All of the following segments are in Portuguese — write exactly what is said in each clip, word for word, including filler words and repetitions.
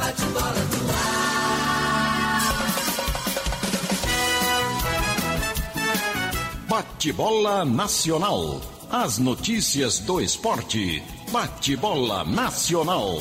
Bate-bola no ar. Bate-bola Nacional. As notícias do esporte. Bate-bola Nacional.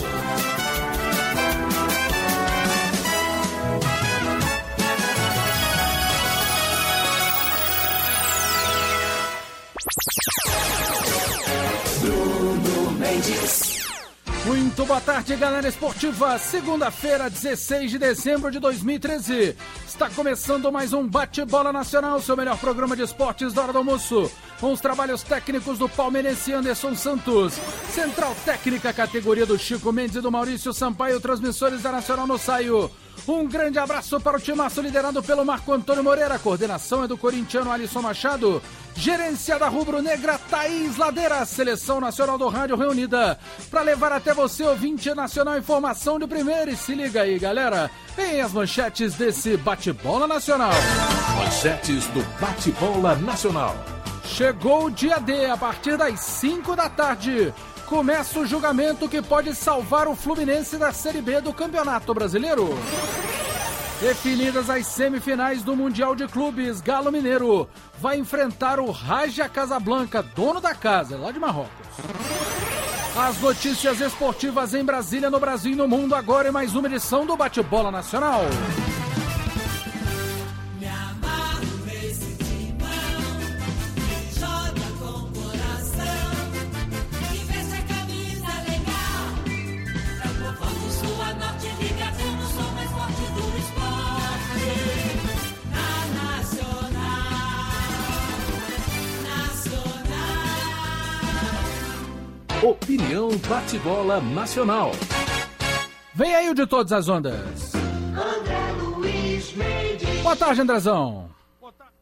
Bruno Mendes. Muito boa tarde, galera esportiva. Segunda-feira, dezesseis de dezembro de dois mil e treze. Está começando mais um Bate-Bola Nacional, seu melhor programa de esportes da hora do almoço. Com os trabalhos técnicos do palmeirense Anderson Santos. Central técnica, categoria do Chico Mendes e do Maurício Sampaio, transmissores da Nacional no Saio. Um grande abraço para o timaço liderado pelo Marco Antônio Moreira. A coordenação é do corintiano Alisson Machado. Gerência da rubro-negra Thaís Ladeira. Seleção Nacional do Rádio reunida para levar até você, ouvinte nacional, informação de primeira. E se liga aí, galera, vem as manchetes desse Bate-Bola Nacional. Manchetes do Bate-Bola Nacional. Chegou o dia D, a partir das cinco da tarde. Começa o julgamento que pode salvar o Fluminense da Série B do Campeonato Brasileiro. Definidas as semifinais do Mundial de Clubes, Galo Mineiro vai enfrentar o Raja Casablanca, dono da casa, lá de Marrocos. As notícias esportivas em Brasília, no Brasil e no mundo, agora em mais uma edição do Bate-Bola Nacional. Opinião Bate-Bola Nacional. Vem aí o de todas as ondas. André Luiz Mendes. Boa tarde, Andrezão. Boa tarde.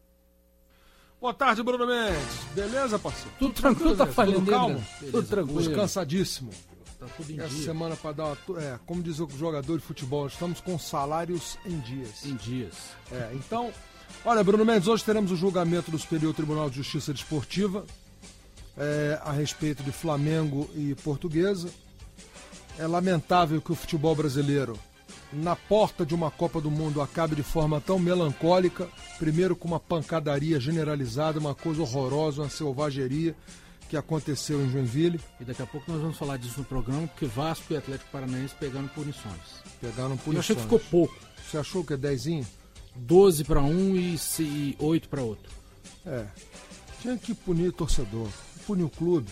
Boa tarde, Bruno Mendes. Beleza, parceiro? Tudo tranquilo, tá falhando, tudo calmo? Tudo tranquilo. Hoje cansadíssimo. Tá tudo em Essa dia. semana para dar uma... É, como diz o jogador de futebol, estamos com salários em dias. Em dias. É, então... Olha, Bruno Mendes, hoje teremos o julgamento do Superior Tribunal de Justiça Desportiva. É, a respeito de Flamengo e Portuguesa. É lamentável que o futebol brasileiro, na porta de uma Copa do Mundo, acabe de forma tão melancólica, primeiro com uma pancadaria generalizada, uma coisa horrorosa, uma selvageria que aconteceu em Joinville. E daqui a pouco nós vamos falar disso no programa, porque Vasco e Atlético Paranaense pegando punições. Pegaram punições. Eu achei que ficou pouco. Você achou que é dezinho? doze para um e oito para outro. É, tinha que punir torcedor. Punir o clube.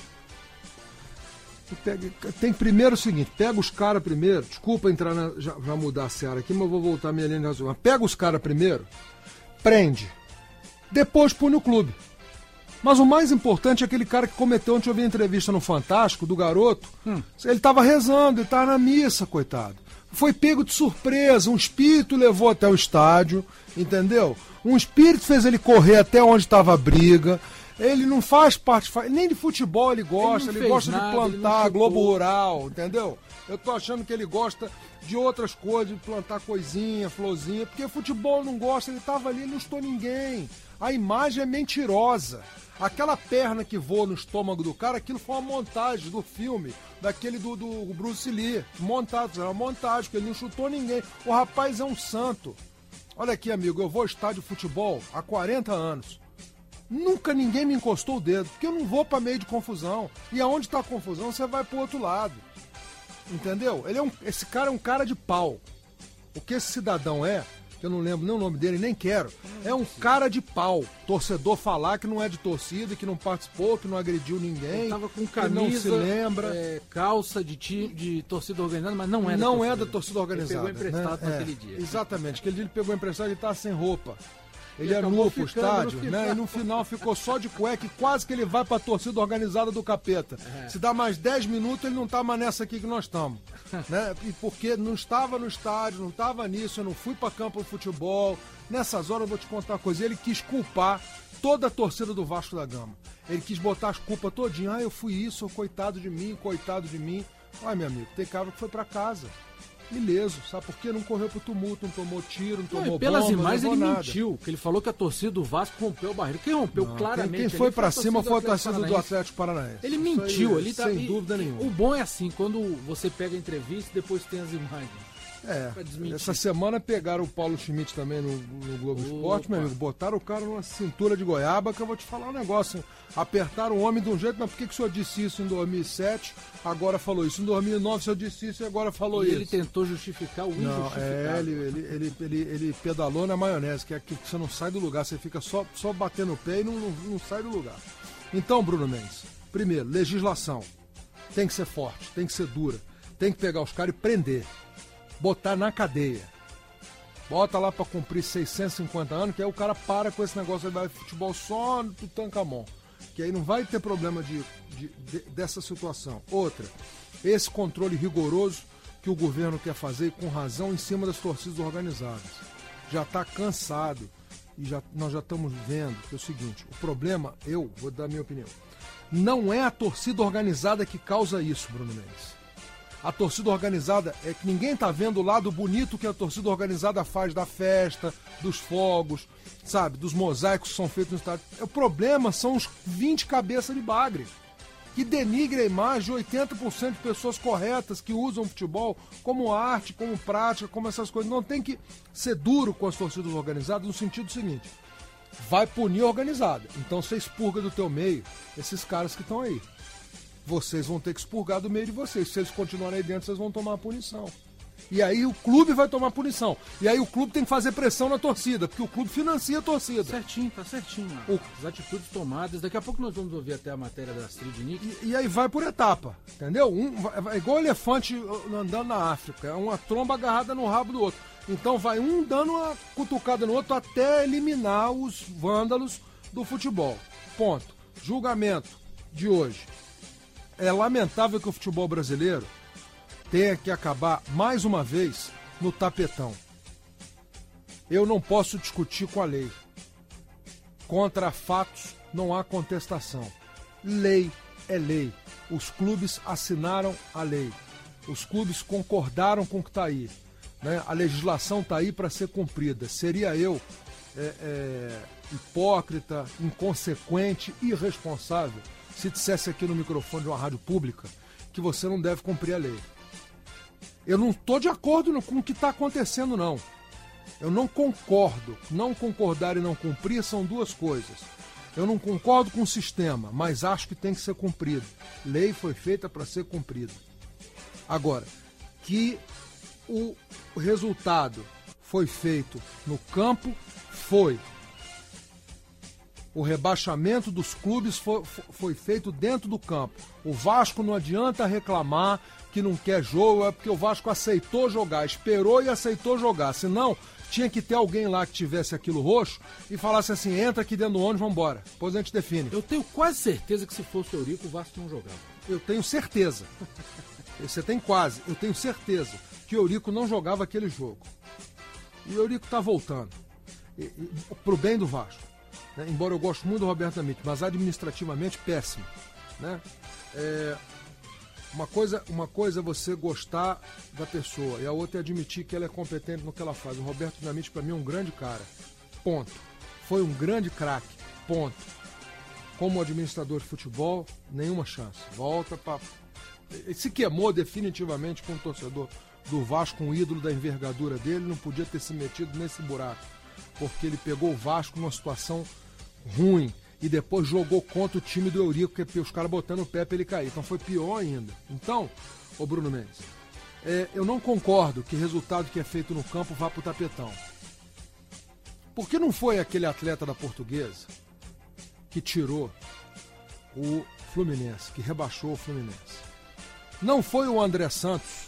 Pega, tem primeiro o seguinte, pega os caras primeiro, desculpa entrar na, já, já mudar a seara aqui, mas eu vou voltar a minha linha de raciocínio. Pega os caras primeiro, prende, depois pune o clube. Mas o mais importante é aquele cara que cometeu, ontem eu vi a entrevista no Fantástico, do garoto, hum. ele estava rezando, ele estava na missa, coitado. Foi pego de surpresa, um espírito levou até o estádio, entendeu? Um espírito fez ele correr até onde estava a briga. Ele não faz parte, nem de futebol ele gosta, ele, ele gosta nada, de plantar Globo Rural, entendeu? Eu tô achando que ele gosta de outras coisas, de plantar coisinha, florzinha, porque futebol não gosta, ele tava ali, ele não estou ninguém. A imagem é mentirosa. Aquela perna que voa no estômago do cara, aquilo foi uma montagem do filme, daquele do, do Bruce Lee, montado, era uma montagem, porque ele não chutou ninguém. O rapaz é um santo. Olha aqui, amigo, eu vou ao estádio de futebol há quarenta anos. Nunca ninguém me encostou o dedo, porque eu não vou para meio de confusão. E aonde está a confusão, você vai pro outro lado. Entendeu? Ele é um, esse cara é um cara de pau. O que esse cidadão é, que eu não lembro nem o nome dele, nem quero, é um cara de pau. Torcedor falar que não é de torcida, que não participou, que não agrediu ninguém. Ele tava com camisa, não se lembra. É, calça de, ti, de torcida organizada, mas não é da não torcida. é da torcida organizada. Ele pegou emprestado né? naquele é, dia. Exatamente, aquele dia ele pegou emprestado e ele tava sem roupa. Ele e é nu pro estádio, no né? E no final ficou só de cueca e quase que ele vai pra torcida organizada do capeta. É. Se dá mais dez minutos, ele não tá mais nessa aqui que nós estamos. Né? E porque não estava no estádio, não estava nisso, eu não fui pra campo de futebol. Nessas horas eu vou te contar uma coisa. Ele quis culpar toda a torcida do Vasco da Gama. Ele quis botar as culpas todinha. Ah, eu fui isso, coitado de mim, coitado de mim. Ai, meu amigo, tem cara que foi pra casa. ileso, sabe por quê? Não correu pro tumulto, não tomou tiro, não tomou Não, pelas bomba, imagens não ele nada. mentiu, que ele falou que a torcida do Vasco rompeu o barreiro. Quem rompeu Não, claramente? Quem, quem foi pra cima foi a do torcida do Paranaense. Atlético Paranaense. Ele Isso mentiu, aí, ele tá, sem e- dúvida e- nenhuma. O bom é assim, quando você pega a entrevista e depois tem as imagens. É, pra desmentir. essa semana pegaram o Paulo Schmidt também no, no Globo Opa. Esporte, meu amigo, botaram o cara numa cintura de goiaba, que eu vou te falar um negócio, apertaram o homem de um jeito, mas por que, que o senhor disse isso em dois mil e sete, agora falou isso, em dois mil e nove o senhor disse isso e agora falou E isso? ele tentou justificar o Não, injustificável. é, ele, ele, ele, ele, ele pedalou na maionese, que é que você não sai do lugar, você fica só, só batendo o pé e não, não, não sai do lugar. Então, Bruno Mendes, primeiro, legislação, tem que ser forte, tem que ser dura, tem que pegar os caras e prender. Botar na cadeia. Bota lá pra cumprir seiscentos e cinquenta anos, que aí o cara para com esse negócio, aí vai futebol só no Tutankamon. Que aí não vai ter problema de, de, de- dessa situação. Outra, esse controle rigoroso que o governo quer fazer, com razão, em cima das torcidas organizadas. Já está cansado e já, nós já estamos vendo que é o seguinte, o problema, eu vou dar a minha opinião, não é a torcida organizada que causa isso, Bruno Mendes. A torcida organizada é que ninguém tá vendo o lado bonito que a torcida organizada faz da festa, dos fogos, sabe, dos mosaicos que são feitos no estádio. O problema são os vinte cabeças de bagre, que denigrem a imagem de oitenta por cento de pessoas corretas que usam o futebol como arte, como prática, como essas coisas. Não tem que ser duro com as torcidas organizadas no sentido seguinte, vai punir a organizada. Então você expurga do teu meio esses caras que estão aí. Vocês vão ter que expurgar do meio de vocês. Se eles continuarem aí dentro, vocês vão tomar a punição. E aí o clube vai tomar punição. E aí o clube tem que fazer pressão na torcida, porque o clube financia a torcida. Certinho, tá certinho. Mano. O- As atitudes tomadas. Daqui a pouco nós vamos ouvir até a matéria da Astrid Nick. E, e aí vai por etapa, entendeu? Um, vai, vai igual elefante uh, andando na África. É uma tromba agarrada no rabo do outro. Então vai um dando uma cutucada no outro até eliminar os vândalos do futebol. Ponto. Julgamento de hoje. É lamentável que o futebol brasileiro tenha que acabar mais uma vez no tapetão. Eu não posso discutir com a lei. Contra fatos não há contestação. Lei é lei. Os clubes assinaram a lei. Os clubes concordaram com o que está aí. Né? A legislação está aí para ser cumprida. Seria eu é, é, hipócrita, inconsequente, irresponsável se dissesse aqui no microfone de uma rádio pública que você não deve cumprir a lei. Eu não estou de acordo no- com o que está acontecendo, não. Eu não concordo. Não concordar e não cumprir são duas coisas. Eu não concordo com o sistema, mas acho que tem que ser cumprido. Lei foi feita para ser cumprida. Agora, que o resultado foi feito no campo, foi. O rebaixamento dos clubes foi, foi feito dentro do campo. O Vasco não adianta reclamar que não quer jogo, é porque o Vasco aceitou jogar, esperou e aceitou jogar. Senão, tinha que ter alguém lá que tivesse aquilo roxo e falasse assim, entra aqui dentro do ônibus, vambora. Depois a gente define. Eu tenho quase certeza que se fosse o Eurico, o Vasco não jogava. Eu tenho certeza. Você tem quase. Eu tenho certeza que o Eurico não jogava aquele jogo. E o Eurico tá voltando. E, e, pro bem do Vasco. Né? Embora eu goste muito do Roberto Amite, mas administrativamente péssimo. Né? É, uma, coisa, uma coisa é você gostar da pessoa e a outra é admitir que ela é competente no que ela faz. O Roberto Dinamite, para mim, é um grande cara. Ponto. Foi um grande craque. Ponto. Como administrador de futebol, nenhuma chance. Volta para... Ele se queimou definitivamente com o torcedor do Vasco, um ídolo da envergadura dele, não podia ter se metido nesse buraco. Porque ele pegou o Vasco numa situação ruim e depois jogou contra o time do Eurico, que os caras botando o pé para ele cair. Então foi pior ainda. Então, ô Bruno Mendes, é, eu não concordo que o resultado que é feito no campo vá pro tapetão. Por que não foi aquele atleta da Portuguesa que tirou o Fluminense, que rebaixou o Fluminense? Não foi o André Santos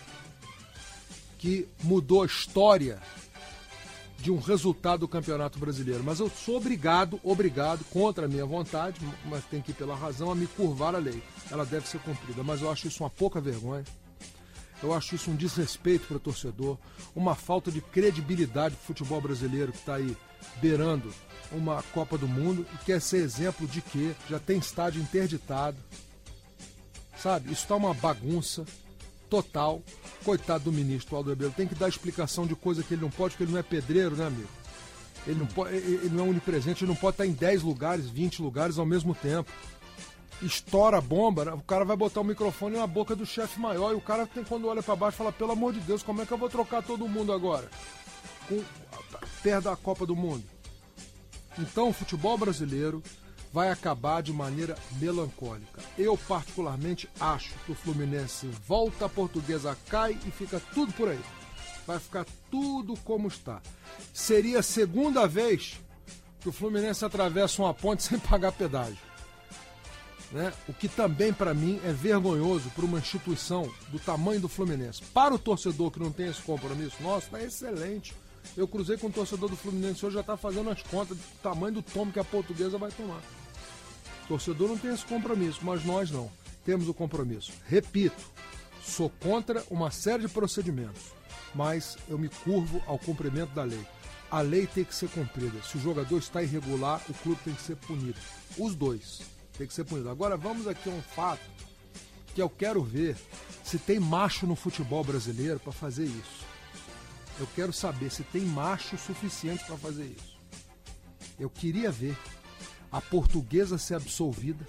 que mudou a história de um resultado do Campeonato Brasileiro, mas eu sou obrigado, obrigado, contra a minha vontade, mas tem que ir pela razão, a me curvar a lei. Ela deve ser cumprida, mas eu acho isso uma pouca vergonha, eu acho isso um desrespeito para o torcedor, uma falta de credibilidade para o futebol brasileiro que está aí beirando uma Copa do Mundo e quer ser exemplo de que já tem estádio interditado, sabe? Isso está uma bagunça. total. Coitado do ministro Aldo Rebelo, tem que dar explicação de coisa que ele não pode, porque ele não é pedreiro, né, amigo? Ele não, pode, ele não é onipresente, ele não pode estar em dez lugares, vinte lugares ao mesmo tempo. Estoura a bomba, o cara vai botar o microfone na boca do chefe maior e o cara tem, quando olha para baixo, fala, pelo amor de Deus, como é que eu vou trocar todo mundo agora? Com, perto da Copa do Mundo. Então o futebol brasileiro vai acabar de maneira melancólica. Eu, particularmente, acho que o Fluminense volta, a Portuguesa cai e fica tudo por aí. Vai ficar tudo como está. Seria a segunda vez que o Fluminense atravessa uma ponte sem pagar pedágio. Né? O que também, para mim, é vergonhoso para uma instituição do tamanho do Fluminense. Para o torcedor que não tem esse compromisso, nossa, está excelente. Eu cruzei com o torcedor do Fluminense hoje, já está fazendo as contas do tamanho do tombo que a Portuguesa vai tomar. O torcedor não tem esse compromisso, mas nós não. Temos o compromisso. Repito, sou contra uma série de procedimentos, mas eu me curvo ao cumprimento da lei. A lei tem que ser cumprida. Se o jogador está irregular, o clube tem que ser punido. Os dois tem que ser punido. Agora vamos aqui a um fato que eu quero ver se tem macho no futebol brasileiro para fazer isso. Eu quero saber se tem macho suficiente para fazer isso. Eu queria ver a Portuguesa ser absolvida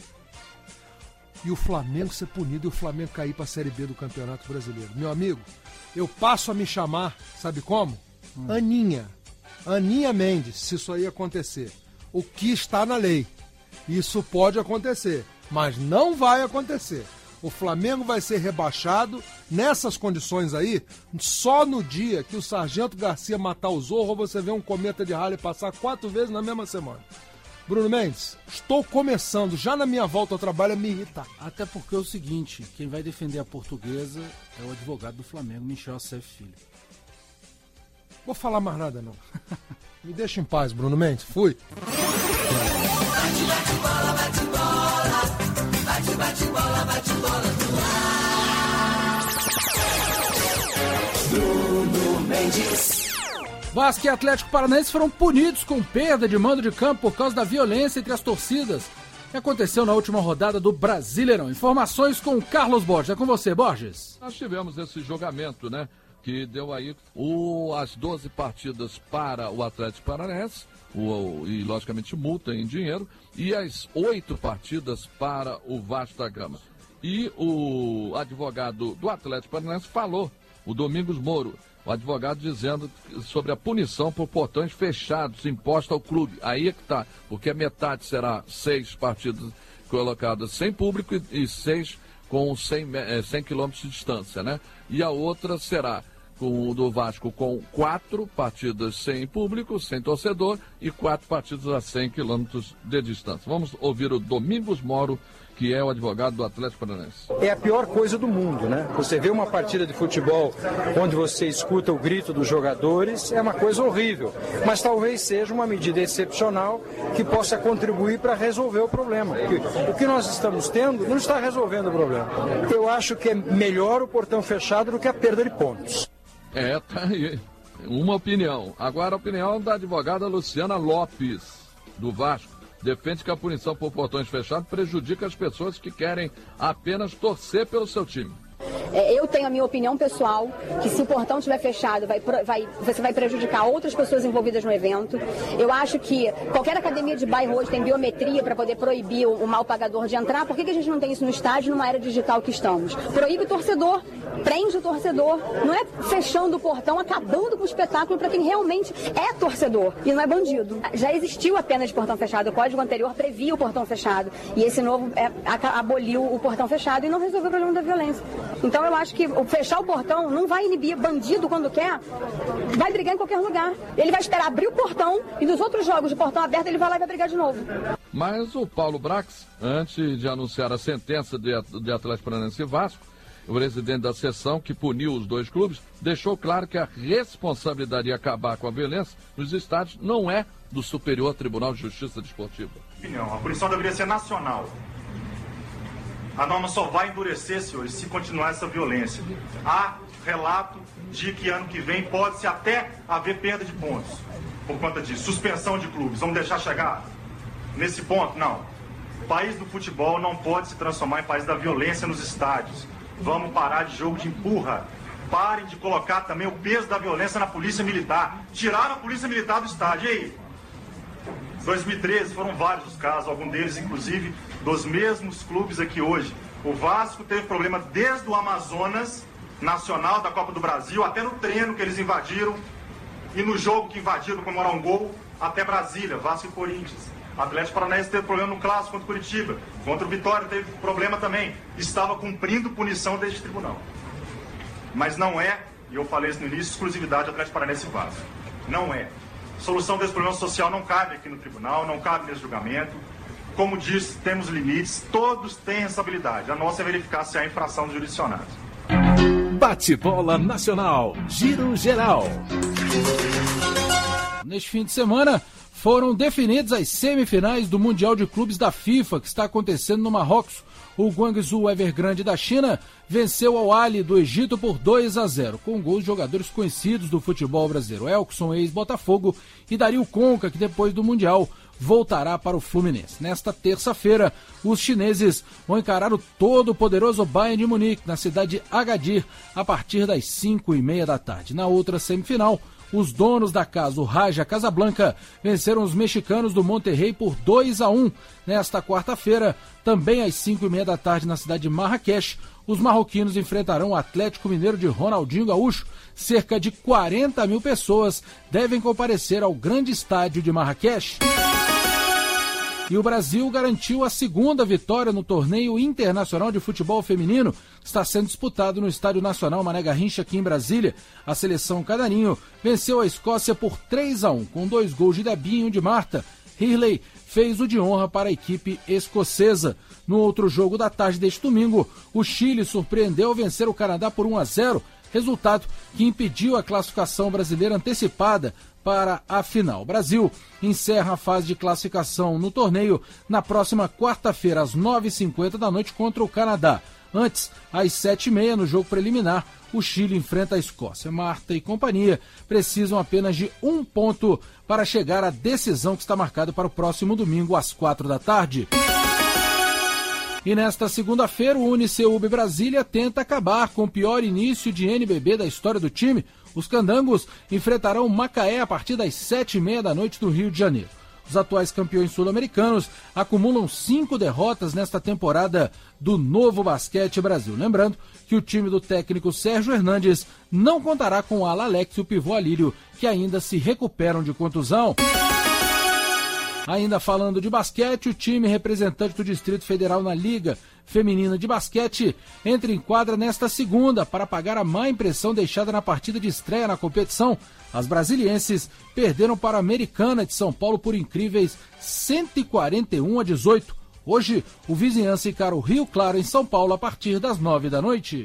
e o Flamengo ser punido e o Flamengo cair para a Série B do Campeonato Brasileiro. Meu amigo, eu passo a me chamar, sabe como? Hum. Aninha. Aninha Mendes, se isso aí acontecer. O que está na lei. Isso pode acontecer, mas não vai acontecer. O Flamengo vai ser rebaixado nessas condições aí, só no dia que o Sargento Garcia matar o Zorro, você vê um cometa de Halley passar quatro vezes na mesma semana. Bruno Mendes, estou começando, já na minha volta ao trabalho, a me irritar. Até porque é o seguinte, quem vai defender a Portuguesa é o advogado do Flamengo, Michel Acef Filho. Vou falar mais nada, não. Me deixa em paz, Bruno Mendes. Fui. Bate, bate, bola, bate, bola. Bate, bate, bola, bate, bola no ar. Bruno Mendes. Vasco e Atlético Paranaense foram punidos com perda de mando de campo por causa da violência entre as torcidas que aconteceu na última rodada do Brasileirão. Informações com Carlos Borges. É com você, Borges. Nós tivemos esse julgamento, né? Que deu aí o, as doze partidas para o Atlético Paranaense, o, e logicamente multa em dinheiro, e as oito partidas para o Vasco da Gama. E o advogado do Atlético Paranaense falou, o Domingos Moro, o advogado dizendo sobre a punição por portões fechados imposta ao clube. Aí é que está, porque a metade será seis partidas colocadas sem público e, e seis com cem, cem quilômetros de distância, né? E a outra será com o do Vasco com quatro partidas sem público, sem torcedor, e quatro partidas a cem quilômetros de distância. Vamos ouvir o Domingos Moro, que é o advogado do Atlético Paranaense. É a pior coisa do mundo, né? Você vê uma partida de futebol onde você escuta o grito dos jogadores, é uma coisa horrível. Mas talvez seja uma medida excepcional que possa contribuir para resolver o problema. O que nós estamos tendo não está resolvendo o problema. Eu acho que é melhor o portão fechado do que a perda de pontos. É, tá aí. Uma opinião. Agora a opinião da advogada Luciana Lopes, do Vasco. Defende que a punição por portões fechados prejudica as pessoas que querem apenas torcer pelo seu time. Eu tenho a minha opinião pessoal, que se o portão estiver fechado, vai, vai, você vai prejudicar outras pessoas envolvidas no evento. Eu acho que qualquer academia de bairro hoje tem biometria para poder proibir o, o mal pagador de entrar. Por que, que a gente não tem isso no estádio, numa era digital que estamos? Proíbe o torcedor, prende o torcedor. Não é fechando o portão, acabando com o espetáculo para quem realmente é torcedor e não é bandido. Já existiu a pena de portão fechado, o código anterior previa o portão fechado. E esse novo é, aboliu o portão fechado e não resolveu o problema da violência. Então eu acho que fechar o portão não vai inibir bandido quando quer, vai brigar em qualquer lugar. Ele vai esperar abrir o portão e nos outros jogos de portão aberto ele vai lá e vai brigar de novo. Mas o Paulo Brax, antes de anunciar a sentença de Atlético Paranaense e Vasco, o presidente da seção, que puniu os dois clubes, deixou claro que a responsabilidade de acabar com a violência nos estádios não é do Superior Tribunal de Justiça Desportiva. A punição deveria ser nacional. A norma só vai endurecer, senhores, se continuar essa violência. Há relato de que ano que vem pode-se até haver perda de pontos por conta disso. Suspensão de clubes. Vamos deixar chegar nesse ponto? Não. O país do futebol não pode se transformar em país da violência nos estádios. Vamos parar de jogo de empurra. Parem de colocar também o peso da violência na polícia militar. Tiraram a polícia militar do estádio. E aí? dois mil e treze foram vários os casos, algum deles inclusive dos mesmos clubes aqui hoje. O Vasco teve problema desde o Amazonas Nacional da Copa do Brasil, até no treino que eles invadiram e no jogo que invadiram para comemorar um gol, até Brasília, Vasco e Corinthians. Atlético Paranaense teve problema no clássico contra o Curitiba, contra o Vitória teve problema também. Estava cumprindo punição deste tribunal. Mas não é, e eu falei isso no início, exclusividade Atlético Paranaense e Vasco. Não é. Solução desse problema social não cabe aqui no tribunal, não cabe nesse julgamento. Como disse, temos limites, todos têm responsabilidade. A nossa é verificar se há infração dos jurisdicionados. Bate-bola nacional, giro geral. Neste fim de semana foram definidas as semifinais do Mundial de Clubes da FIFA, que está acontecendo no Marrocos. O Guangzhou Evergrande da China venceu ao Al do Egito por dois a zero, com gols de jogadores conhecidos do futebol brasileiro, Elkson, ex-Botafogo, e Dario Conca, que depois do Mundial voltará para o Fluminense. Nesta terça-feira, os chineses vão encarar o todo-poderoso Bayern de Munique na cidade de Agadir a partir das cinco e meia da tarde. Na outra semifinal, os donos da casa, o Raja Casablanca, venceram os mexicanos do Monterrey por dois a um. Nesta quarta-feira, também às cinco e meia da tarde na cidade de Marrakech, os marroquinos enfrentarão o Atlético Mineiro de Ronaldinho Gaúcho. Cerca de quarenta mil pessoas devem comparecer ao grande estádio de Marrakech. E o Brasil garantiu a segunda vitória no torneio internacional de futebol feminino, que está sendo disputado no Estádio Nacional Mané Garrincha, aqui em Brasília. A seleção Canarinho venceu a Escócia por três a um, com dois gols de Debinha e um de Marta. Hurley fez o de honra para a equipe escocesa. No outro jogo da tarde deste domingo, o Chile surpreendeu ao vencer o Canadá por um a zero, resultado que impediu a classificação brasileira antecipada para a final. O Brasil encerra a fase de classificação no torneio na próxima quarta-feira, às nove e cinquenta da noite, contra o Canadá. Antes, às sete e meia, no jogo preliminar, o Chile enfrenta a Escócia. Marta e companhia precisam apenas de um ponto para chegar à decisão que está marcada para o próximo domingo, às quatro da tarde. E nesta segunda-feira, o Uniceub Brasília tenta acabar com o pior início de N B B da história do time. Os candangos enfrentarão Macaé a partir das sete e meia da noite do Rio de Janeiro. Os atuais campeões sul-americanos acumulam cinco derrotas nesta temporada do Novo Basquete Brasil. Lembrando que o time do técnico Sérgio Hernandes não contará com o ala Alex e o pivô Alírio, que ainda se recuperam de contusão. Ainda falando de basquete, o time representante do Distrito Federal na Liga Feminina de Basquete entra em quadra nesta segunda para apagar a má impressão deixada na partida de estreia na competição. As brasilienses perderam para a Americana de São Paulo por incríveis cento e quarenta e um a dezoito. Hoje, o Vizinhança encara o Rio Claro em São Paulo a partir das nove da noite.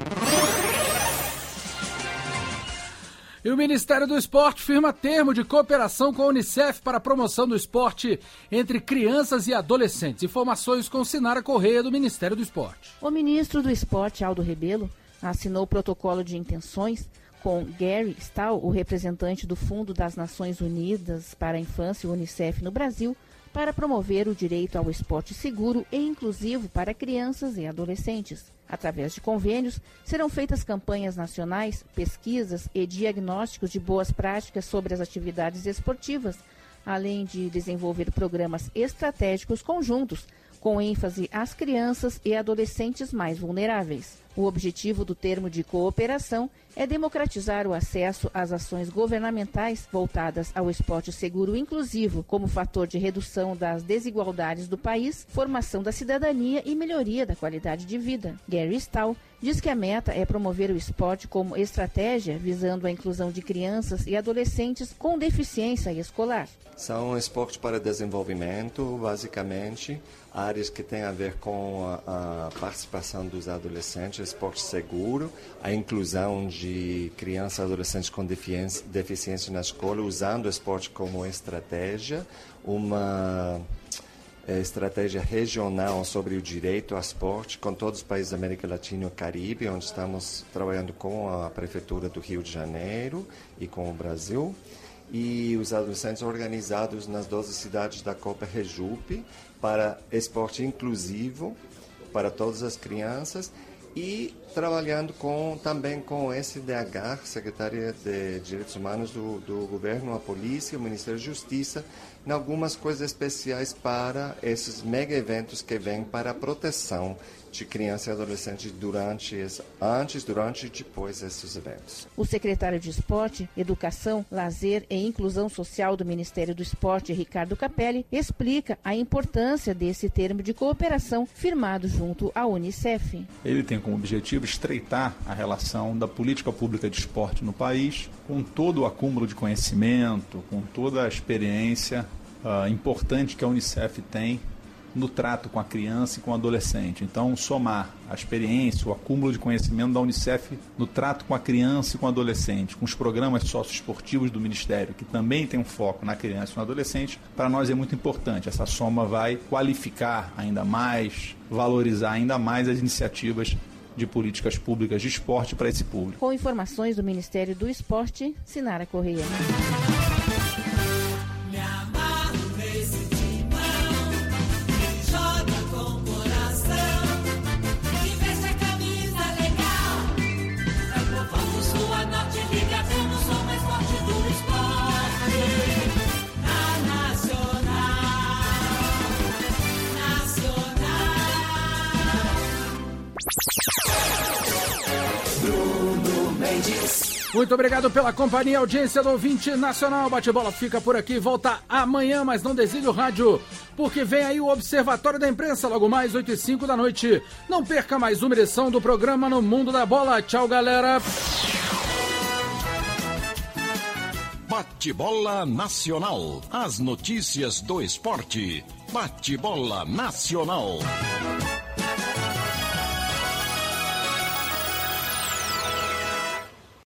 E o Ministério do Esporte firma termo de cooperação com a Unicef para a promoção do esporte entre crianças e adolescentes. Informações com Sinara Correia, do Ministério do Esporte. O ministro do Esporte, Aldo Rebelo, assinou o protocolo de intenções com Gary Stahl, o representante do Fundo das Nações Unidas para a Infância, o Unicef, no Brasil, para promover o direito ao esporte seguro e inclusivo para crianças e adolescentes. Através de convênios, serão feitas campanhas nacionais, pesquisas e diagnósticos de boas práticas sobre as atividades esportivas, além de desenvolver programas estratégicos conjuntos, com ênfase às crianças e adolescentes mais vulneráveis. O objetivo do termo de cooperação é democratizar o acesso às ações governamentais voltadas ao esporte seguro e inclusivo, como fator de redução das desigualdades do país, formação da cidadania e melhoria da qualidade de vida. Gary Stahl diz que a meta é promover o esporte como estratégia visando a inclusão de crianças e adolescentes com deficiência escolar. São esportes para desenvolvimento, basicamente, áreas que têm a ver com a, a participação dos adolescentes, esporte seguro, a inclusão de crianças e adolescentes com deficiência, deficiência na escola, usando o esporte como estratégia, uma é, estratégia regional sobre o direito ao esporte com todos os países da América Latina e Caribe, onde estamos trabalhando com a Prefeitura do Rio de Janeiro e com o Brasil. E os adolescentes organizados nas doze cidades da Copa Rejup para esporte inclusivo para todas as crianças e trabalhando com, também com o S D H, Secretaria de Direitos Humanos do, do Governo, a Polícia, o Ministério da Justiça, em algumas coisas especiais para esses mega eventos que vêm para a proteção de crianças e adolescentes durante, antes, durante e depois desses eventos. O secretário de Esporte, Educação, Lazer e Inclusão Social do Ministério do Esporte, Ricardo Capelli, explica a importância desse termo de cooperação firmado junto à Unicef. Ele tem como objetivo estreitar a relação da política pública de esporte no país, com todo o acúmulo de conhecimento, com toda a experiência uh, importante que a Unicef tem no trato com a criança e com o adolescente. Então, somar a experiência, o acúmulo de conhecimento da Unicef no trato com a criança e com o adolescente, com os programas socioesportivos do Ministério, que também tem um foco na criança e no adolescente, para nós é muito importante. Essa soma vai qualificar ainda mais, valorizar ainda mais as iniciativas de políticas públicas de esporte para esse público. Com informações do Ministério do Esporte, Sinara Correia. Muito obrigado pela companhia e audiência do ouvinte nacional. Bate-bola fica por aqui, volta amanhã, mas não desligue o rádio, porque vem aí o Observatório da Imprensa, logo mais oito e cinco da noite. Não perca mais uma edição do programa No Mundo da Bola. Tchau, galera. Bate-bola Nacional. As notícias do esporte. Bate-bola Nacional.